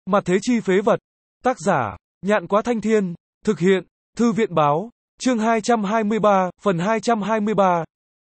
Mặt thế chi phế vật. Tác giả, Nhạn Quá Thanh Thiên. Thực hiện, Thư viện Báo. Chương 223, phần 223.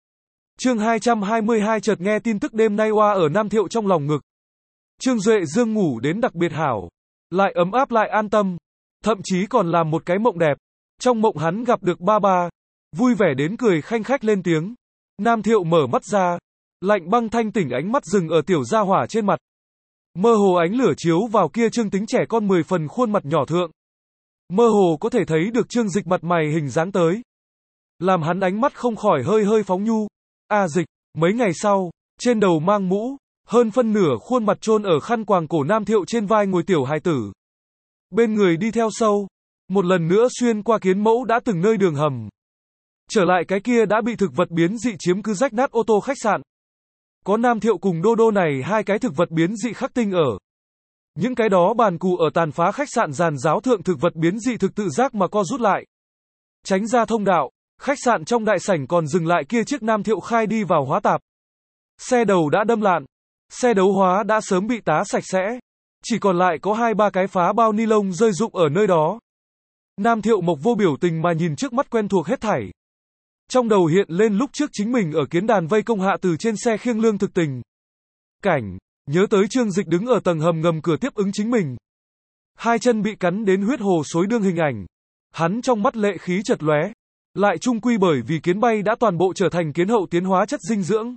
Chương 222 chợt nghe tin tức đêm nay oa ở Nam Thiệu trong lòng ngực. Trương Duệ Dương ngủ đến đặc biệt hảo. Lại ấm áp lại an tâm. Thậm chí còn làm một cái mộng đẹp. Trong mộng hắn gặp được ba ba. Vui vẻ đến cười khanh khách lên tiếng. Nam Thiệu mở mắt ra. Lạnh băng thanh tỉnh ánh mắt dừng ở tiểu gia hỏa trên mặt. Mơ hồ ánh lửa chiếu vào kia Trương Tính trẻ con 10 phần khuôn mặt nhỏ thượng. Mơ hồ có thể thấy được Trương Dịch mặt mày hình dáng tới. Làm hắn ánh mắt không khỏi hơi hơi phóng nhu. Dịch, mấy ngày sau, trên đầu mang mũ, hơn phân nửa khuôn mặt chôn ở khăn quàng cổ Nam Thiệu trên vai ngồi tiểu hài tử. Bên người đi theo sâu, một lần nữa xuyên qua kiến mẫu đã từng nơi đường hầm. Trở lại cái kia đã bị thực vật biến dị chiếm cứ rách nát ô tô khách sạn. Có Nam Thiệu cùng Đô Đô này hai cái thực vật biến dị khắc tinh ở. Những cái đó bàn cù ở tàn phá khách sạn giàn giáo thượng thực vật biến dị thực tự giác mà co rút lại. Tránh ra thông đạo, khách sạn trong đại sảnh còn dừng lại kia chiếc Nam Thiệu khai đi vào hóa tạp. Xe đầu đã đâm lạn, xe đấu hóa đã sớm bị tá sạch sẽ. Chỉ còn lại có 2-3 cái phá bao ni lông rơi rụng ở nơi đó. Nam Thiệu Mộc vô biểu tình mà nhìn trước mắt quen thuộc hết thảy. Trong đầu hiện lên lúc trước chính mình ở kiến đàn vây công hạ từ trên xe khiêng lương thực tình. Cảnh, nhớ tới Trương Dịch đứng ở tầng hầm ngầm cửa tiếp ứng chính mình. Hai chân bị cắn đến huyết hồ xối đương hình ảnh. Hắn trong mắt lệ khí chật lóe. Lại chung quy bởi vì kiến bay đã toàn bộ trở thành kiến hậu tiến hóa chất dinh dưỡng.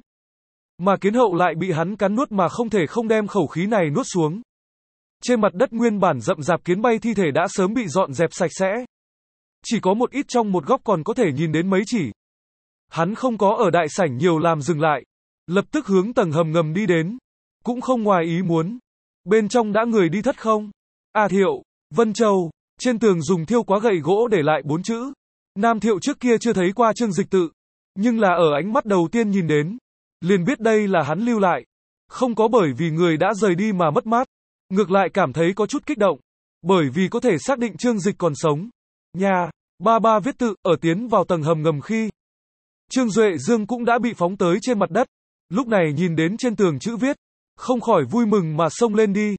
Mà kiến hậu lại bị hắn cắn nuốt mà không thể không đem khẩu khí này nuốt xuống. Trên mặt đất nguyên bản rậm rạp kiến bay thi thể đã sớm bị dọn dẹp sạch sẽ. Chỉ có một ít trong một góc còn có thể nhìn đến mấy chỉ. Hắn không có ở đại sảnh nhiều làm dừng lại. Lập tức hướng tầng hầm ngầm đi đến. Cũng không ngoài ý muốn. Bên trong đã người đi thất không? Thiệu, Vân Châu. Trên tường dùng thiêu quá gậy gỗ để lại 4 chữ. Nam Thiệu trước kia chưa thấy qua Trương Dịch tự. Nhưng là ở ánh mắt đầu tiên nhìn đến. Liền biết đây là hắn lưu lại. Không có bởi vì người đã rời đi mà mất mát. Ngược lại cảm thấy có chút kích động. Bởi vì có thể xác định Trương Dịch còn sống. Nhà, ba viết tự, ở tiến vào tầng hầm ngầm khi. Trương Duệ Dương cũng đã bị phóng tới trên mặt đất. Lúc này nhìn đến trên tường chữ viết. Không khỏi vui mừng mà xông lên đi.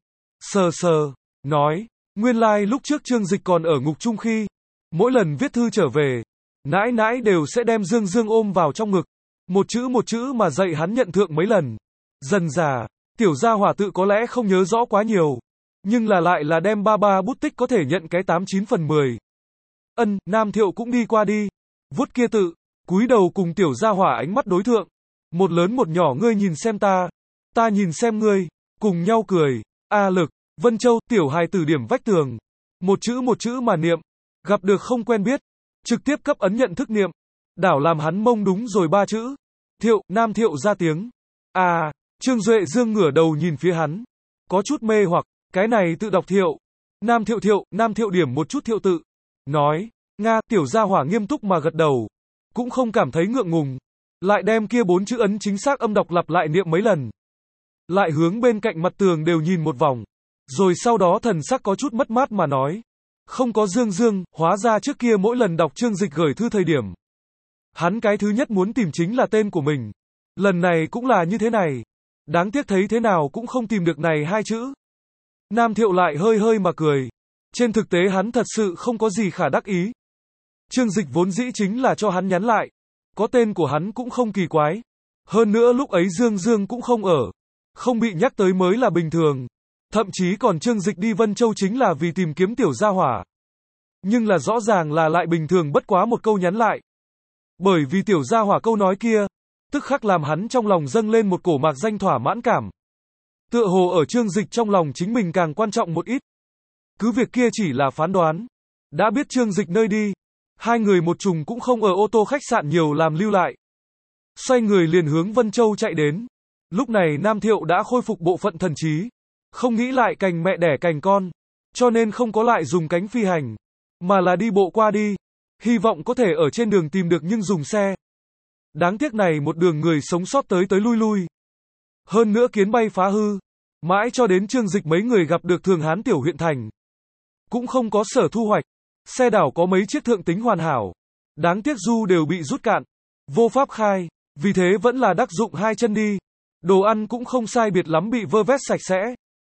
Sờ, nói. Nguyên lai lúc trước Trương Dịch còn ở ngục chung khi. Mỗi lần viết thư trở về. Nãi nãi đều sẽ đem Dương ôm vào trong ngực. Một chữ mà dạy hắn nhận thượng mấy lần. Dần dà, tiểu gia hỏa tự có lẽ không nhớ rõ quá nhiều. Nhưng là lại là đem ba bút tích có thể nhận cái 89 phần 10. Nam Thiệu cũng đi qua đi. Vuốt kia tự. Cúi đầu cùng tiểu gia hỏa ánh mắt đối thượng. Một lớn một nhỏ ngươi nhìn xem ta nhìn xem ngươi. Cùng nhau cười. Lực, Vân Châu, tiểu hài tử điểm vách tường. Một chữ mà niệm. Gặp được không quen biết. Trực tiếp cấp ấn nhận thức niệm. Đảo làm hắn mông đúng rồi 3 chữ. Thiệu, Nam Thiệu ra tiếng. Trương Duệ Dương ngửa đầu nhìn phía hắn. Có chút mê hoặc, cái này tự đọc Thiệu. Nam Thiệu điểm một chút Thiệu tự. Nói, tiểu gia hỏa nghiêm túc mà gật đầu. Cũng không cảm thấy ngượng ngùng. Lại đem kia 4 chữ ấn chính xác âm đọc lặp lại niệm mấy lần. Lại hướng bên cạnh mặt tường đều nhìn một vòng. Rồi sau đó thần sắc có chút mất mát mà nói. Không có Dương, hóa ra trước kia mỗi lần đọc Trương Dịch gửi thư thời điểm. Hắn cái thứ nhất muốn tìm chính là tên của mình. Lần này cũng là như thế này. Đáng tiếc thấy thế nào cũng không tìm được này 2 chữ. Nam Thiệu lại hơi mà cười. Trên thực tế hắn thật sự không có gì khả đắc ý. Trương Dịch vốn dĩ chính là cho hắn nhắn lại. Có tên của hắn cũng không kỳ quái. Hơn nữa lúc ấy Dương cũng không ở. Không bị nhắc tới mới là bình thường. Thậm chí còn Trương Dịch đi Vân Châu chính là vì tìm kiếm tiểu gia hỏa. Nhưng là rõ ràng là lại bình thường bất quá một câu nhắn lại. Bởi vì tiểu gia hỏa câu nói kia, tức khắc làm hắn trong lòng dâng lên một cổ mạc danh thỏa mãn cảm. Tựa hồ ở Trương Dịch trong lòng chính mình càng quan trọng một ít. Cứ việc kia chỉ là phán đoán. Đã biết Trương Dịch nơi đi. Hai người một trùng cũng không ở ô tô khách sạn nhiều làm lưu lại. Xoay người liền hướng Vân Châu chạy đến. Lúc này Nam Thiệu đã khôi phục bộ phận thần trí. Không nghĩ lại cành mẹ đẻ cành con. Cho nên không có lại dùng cánh phi hành. Mà là đi bộ qua đi. Hy vọng có thể ở trên đường tìm được nhưng dùng xe. Đáng tiếc này một đường người sống sót tới lui. Hơn nữa kiến bay phá hư. Mãi cho đến Trương Dịch mấy người gặp được Thường Hán tiểu huyện thành. Cũng không có sở thu hoạch. Xe đảo có mấy chiếc thượng tính hoàn hảo. Đáng tiếc du đều bị rút cạn. Vô pháp khai. Vì thế vẫn là đắc dụng 2 chân đi. Đồ ăn cũng không sai biệt lắm bị vơ vét sạch sẽ.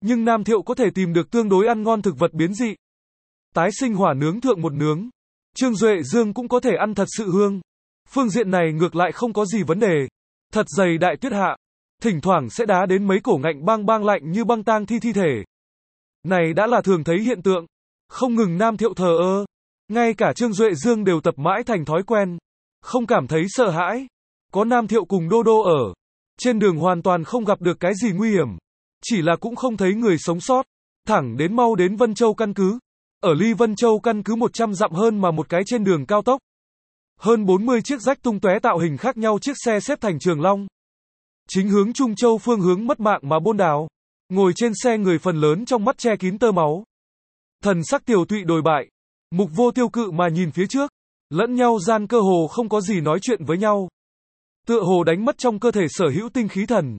Nhưng Nam Thiệu có thể tìm được tương đối ăn ngon thực vật biến dị. Tái sinh hỏa nướng thượng một nướng. Trương Duệ Dương cũng có thể ăn thật sự hương. Phương diện này ngược lại không có gì vấn đề. Thật dày đại tuyết hạ. Thỉnh thoảng sẽ đá đến mấy cổ ngạnh bang bang lạnh như băng tang thi thể. Này đã là thường thấy hiện tượng. Không ngừng Nam Thiệu thờ ơ. Ngay cả Trương Duệ Dương đều tập mãi thành thói quen. Không cảm thấy sợ hãi. Có Nam Thiệu cùng Đô Đô ở. Trên đường hoàn toàn không gặp được cái gì nguy hiểm. Chỉ là cũng không thấy người sống sót. Thẳng đến mau đến Vân Châu căn cứ. Ở ly Vân Châu căn cứ 100 dặm hơn mà một cái trên đường cao tốc. Hơn 40 chiếc rách tung tóe tạo hình khác nhau chiếc xe xếp thành trường long. Chính hướng Trung Châu phương hướng mất mạng mà bôn đảo. Ngồi trên xe người phần lớn trong mắt che kín tơ máu. Thần sắc tiều tụy đồi bại. Mục vô tiêu cự mà nhìn phía trước. Lẫn nhau gian cơ hồ không có gì nói chuyện với nhau. Tựa hồ đánh mất trong cơ thể sở hữu tinh khí thần.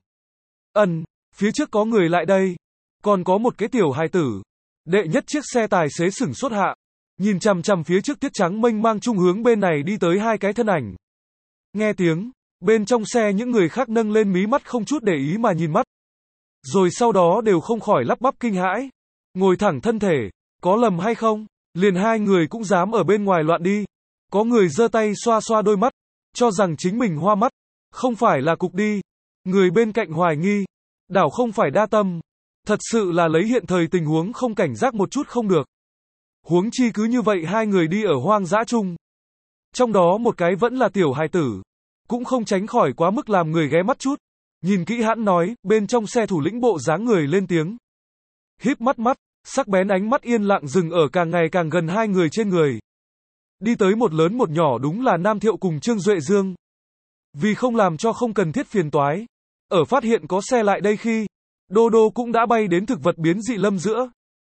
Phía trước có người lại đây. Còn có một cái tiểu hài tử. Đệ nhất chiếc xe tài xế sửng sốt hạ. Nhìn chằm chằm phía trước tiết trắng mênh mang trung hướng bên này đi tới hai cái thân ảnh. Nghe tiếng, bên trong xe những người khác nâng lên mí mắt không chút để ý mà nhìn mắt. Rồi sau đó đều không khỏi lắp bắp kinh hãi. Ngồi thẳng thân thể, có lầm hay không? Liền hai người cũng dám ở bên ngoài loạn đi. Có người giơ tay xoa xoa đôi mắt, cho rằng chính mình hoa mắt. Không phải là cục đi. Người bên cạnh hoài nghi. Đảo không phải đa tâm. Thật sự là lấy hiện thời tình huống không cảnh giác một chút không được. Huống chi cứ như vậy hai người đi ở hoang dã chung. Trong đó một cái vẫn là tiểu hài tử. Cũng không tránh khỏi quá mức làm người ghé mắt chút. Nhìn kỹ hãn nói, bên trong xe thủ lĩnh bộ dáng người lên tiếng. Híp mắt, sắc bén ánh mắt yên lặng dừng ở càng ngày càng gần hai người trên người. Đi tới một lớn một nhỏ đúng là Nam Thiệu cùng Trương Duệ Dương. Vì không làm cho không cần thiết phiền toái. Ở phát hiện có xe lại đây khi, Đô Đô cũng đã bay đến thực vật biến dị lâm giữa.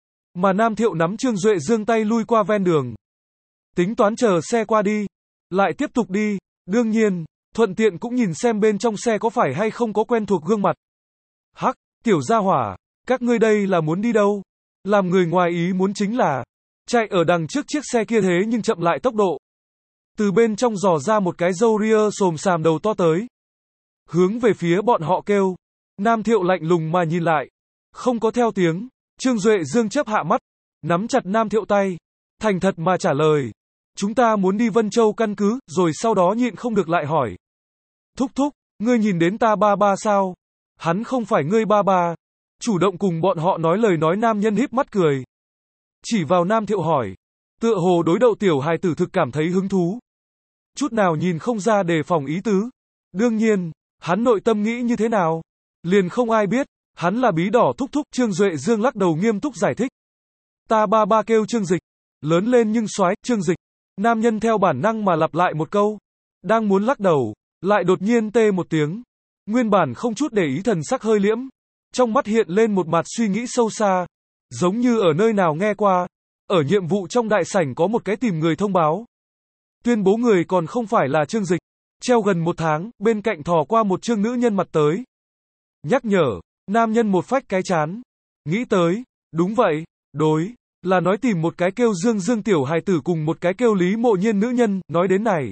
Mà Nam Thiệu nắm Trương Duệ Dương tay lui qua ven đường. Tính toán chờ xe qua đi. Lại tiếp tục đi. Đương nhiên, thuận tiện cũng nhìn xem bên trong xe có phải hay không có quen thuộc gương mặt. Hắc, tiểu gia hỏa, các ngươi đây là muốn đi đâu? Làm người ngoài ý muốn chính là, chạy ở đằng trước chiếc xe kia thế nhưng chậm lại tốc độ. Từ bên trong dò ra một cái râu ria xồm xàm đầu to tới. Hướng về phía bọn họ kêu. Nam Thiệu lạnh lùng mà nhìn lại. Không có theo tiếng. Trương Duệ Dương chớp hạ mắt. Nắm chặt Nam Thiệu tay. Thành thật mà trả lời. Chúng ta muốn đi Vân Châu căn cứ, rồi sau đó nhịn không được lại hỏi. Thúc thúc, ngươi nhìn đến ta ba ba sao? Hắn không phải ngươi ba ba. Chủ động cùng bọn họ nói lời nói nam nhân híp mắt cười. Chỉ vào Nam Thiệu hỏi. Tựa hồ đối đậu tiểu hài tử thực cảm thấy hứng thú. Chút nào nhìn không ra đề phòng ý tứ. Đương nhiên, hắn nội tâm nghĩ như thế nào? Liền không ai biết, hắn là bí đỏ thúc thúc. Trương Duệ Dương lắc đầu nghiêm túc giải thích. Ta ba ba kêu Trương Dịch. Lớn lên nhưng soái, Trương Dịch. Nam nhân theo bản năng mà lặp lại một câu. Đang muốn lắc đầu, lại đột nhiên tê một tiếng. Nguyên bản không chút để ý thần sắc hơi liễm. Trong mắt hiện lên một mặt suy nghĩ sâu xa. Giống như ở nơi nào nghe qua. Ở nhiệm vụ trong đại sảnh có một cái tìm người thông báo. Tuyên bố người còn không phải là Trương Dịch. Treo gần một tháng, bên cạnh thò qua một trương nữ nhân mặt tới. Nhắc nhở, nam nhân một phách cái chán. Nghĩ tới, đúng vậy, đối, là nói tìm một cái kêu Dương Dương tiểu hài tử cùng một cái kêu Lý Mộ Nhiên nữ nhân, nói đến này.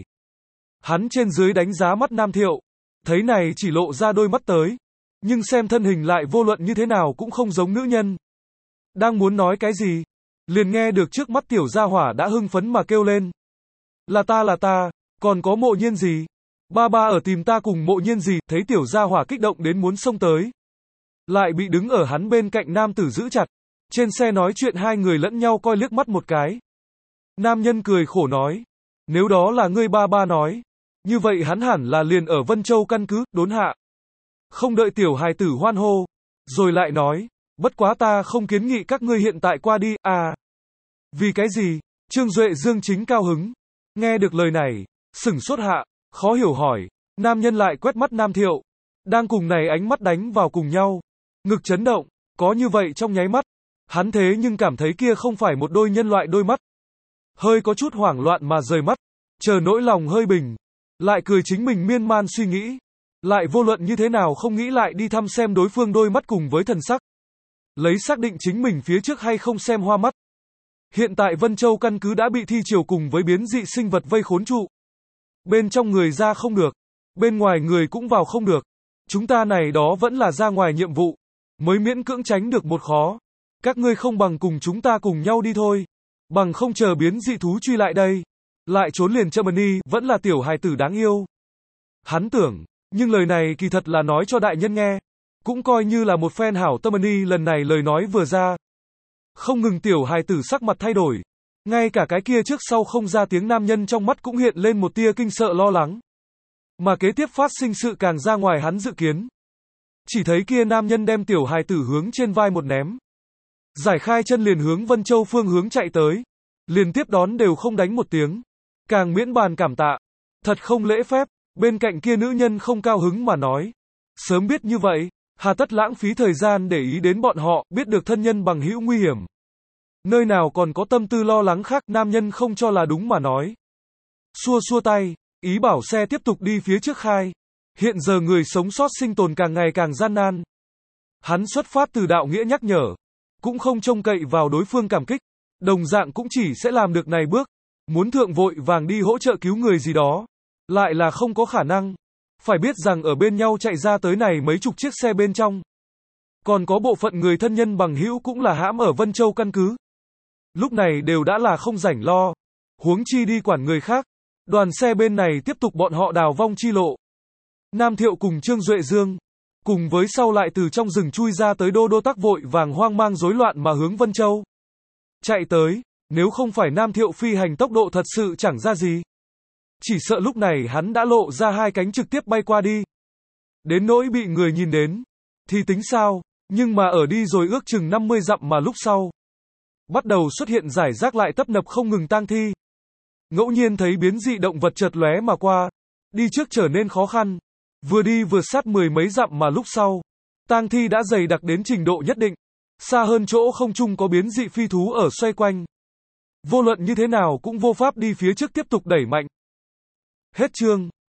Hắn trên dưới đánh giá mắt Nam Thiệu. Thấy này chỉ lộ ra đôi mắt tới. Nhưng xem thân hình lại vô luận như thế nào cũng không giống nữ nhân. Đang muốn nói cái gì? Liền nghe được trước mắt tiểu gia hỏa đã hưng phấn mà kêu lên. Là ta, còn có Mộ Nhiên gì? Ba ba ở tìm ta cùng Mộ Nhiên gì? Thấy tiểu gia hỏa kích động đến muốn xông tới. Lại bị đứng ở hắn bên cạnh nam tử giữ chặt. Trên xe nói chuyện hai người lẫn nhau coi liếc mắt một cái. Nam nhân cười khổ nói. Nếu đó là ngươi ba ba nói. Như vậy hắn hẳn là liền ở Vân Châu căn cứ, đốn hạ. Không đợi tiểu hài tử hoan hô. Rồi lại nói. Bất quá ta không kiến nghị các ngươi hiện tại qua đi, à. Vì cái gì? Trương Duệ Dương chính cao hứng. Nghe được lời này. Sửng sốt hạ. Khó hiểu hỏi. Nam nhân lại quét mắt Nam Thiệu. Đang cùng này ánh mắt đánh vào cùng nhau. Ngực chấn động. Có như vậy trong nháy mắt. Hắn thế nhưng cảm thấy kia không phải một đôi nhân loại đôi mắt. Hơi có chút hoảng loạn mà rời mắt. Chờ nỗi lòng hơi bình. Lại cười chính mình miên man suy nghĩ. Lại vô luận như thế nào không nghĩ lại đi thăm xem đối phương đôi mắt cùng với thần sắc. Lấy xác định chính mình phía trước hay không xem hoa mắt. Hiện tại Vân Châu căn cứ đã bị thi triều cùng với biến dị sinh vật vây khốn trụ. Bên trong người ra không được. Bên ngoài người cũng vào không được. Chúng ta này đó vẫn là ra ngoài nhiệm vụ. mới miễn cưỡng tránh được một khó. Các ngươi không bằng cùng chúng ta cùng nhau đi thôi. Bằng không chờ biến dị thú truy lại đây. Lại trốn liền Germany, vẫn là tiểu hài tử đáng yêu. Hắn tưởng, nhưng lời này kỳ thật là nói cho đại nhân nghe. Cũng coi như là một phen hảo tâm. Lần này lời nói vừa ra. Không ngừng tiểu hài tử sắc mặt thay đổi. Ngay cả cái kia trước sau không ra tiếng nam nhân trong mắt cũng hiện lên một tia kinh sợ lo lắng. Mà kế tiếp phát sinh sự càng ra ngoài hắn dự kiến. Chỉ thấy kia nam nhân đem tiểu hài tử hướng trên vai một ném. Giải khai chân liền hướng Vân Châu phương hướng chạy tới. Liền tiếp đón đều không đánh một tiếng. Càng miễn bàn cảm tạ. Thật không lễ phép. Bên cạnh kia nữ nhân không cao hứng mà nói. Sớm biết như vậy, hà tất lãng phí thời gian để ý đến bọn họ, biết được thân nhân bằng hữu nguy hiểm. Nơi nào còn có tâm tư lo lắng khác, nam nhân không cho là đúng mà nói. Xua xua tay, ý bảo xe tiếp tục đi phía trước khai. Hiện giờ người sống sót sinh tồn càng ngày càng gian nan. Hắn xuất phát từ đạo nghĩa nhắc nhở. Cũng không trông cậy vào đối phương cảm kích. Đồng dạng cũng chỉ sẽ làm được này bước. Muốn thượng vội vàng đi hỗ trợ cứu người gì đó. Lại là không có khả năng. Phải biết rằng ở bên nhau chạy ra tới này mấy chục chiếc xe bên trong. Còn có bộ phận người thân nhân bằng hữu cũng là hãm ở Vân Châu căn cứ. Lúc này đều đã là không rảnh lo. Huống chi đi quản người khác. Đoàn xe bên này tiếp tục bọn họ đào vong chi lộ. Nam Thiệu cùng Trương Duệ Dương. Cùng với sau lại từ trong rừng chui ra tới Đô Đô Tắc vội vàng hoang mang rối loạn mà hướng Vân Châu. Chạy tới. Nếu không phải Nam Thiệu phi hành tốc độ thật sự chẳng ra gì. Chỉ sợ lúc này hắn đã lộ ra hai cánh trực tiếp bay qua đi. Đến nỗi bị người nhìn đến. Thì tính sao. Nhưng mà ở đi rồi ước chừng 50 dặm mà lúc sau. Bắt đầu xuất hiện rải rác lại tấp nập không ngừng tang thi. Ngẫu nhiên thấy biến dị động vật chợt lóe mà qua. Đi trước trở nên khó khăn. Vừa đi vừa sát 10 mấy dặm mà lúc sau. Tang thi đã dày đặc đến trình độ nhất định. Xa hơn chỗ không trung có biến dị phi thú ở xoay quanh. Vô luận như thế nào cũng vô pháp đi phía trước tiếp tục đẩy mạnh. Hết chương.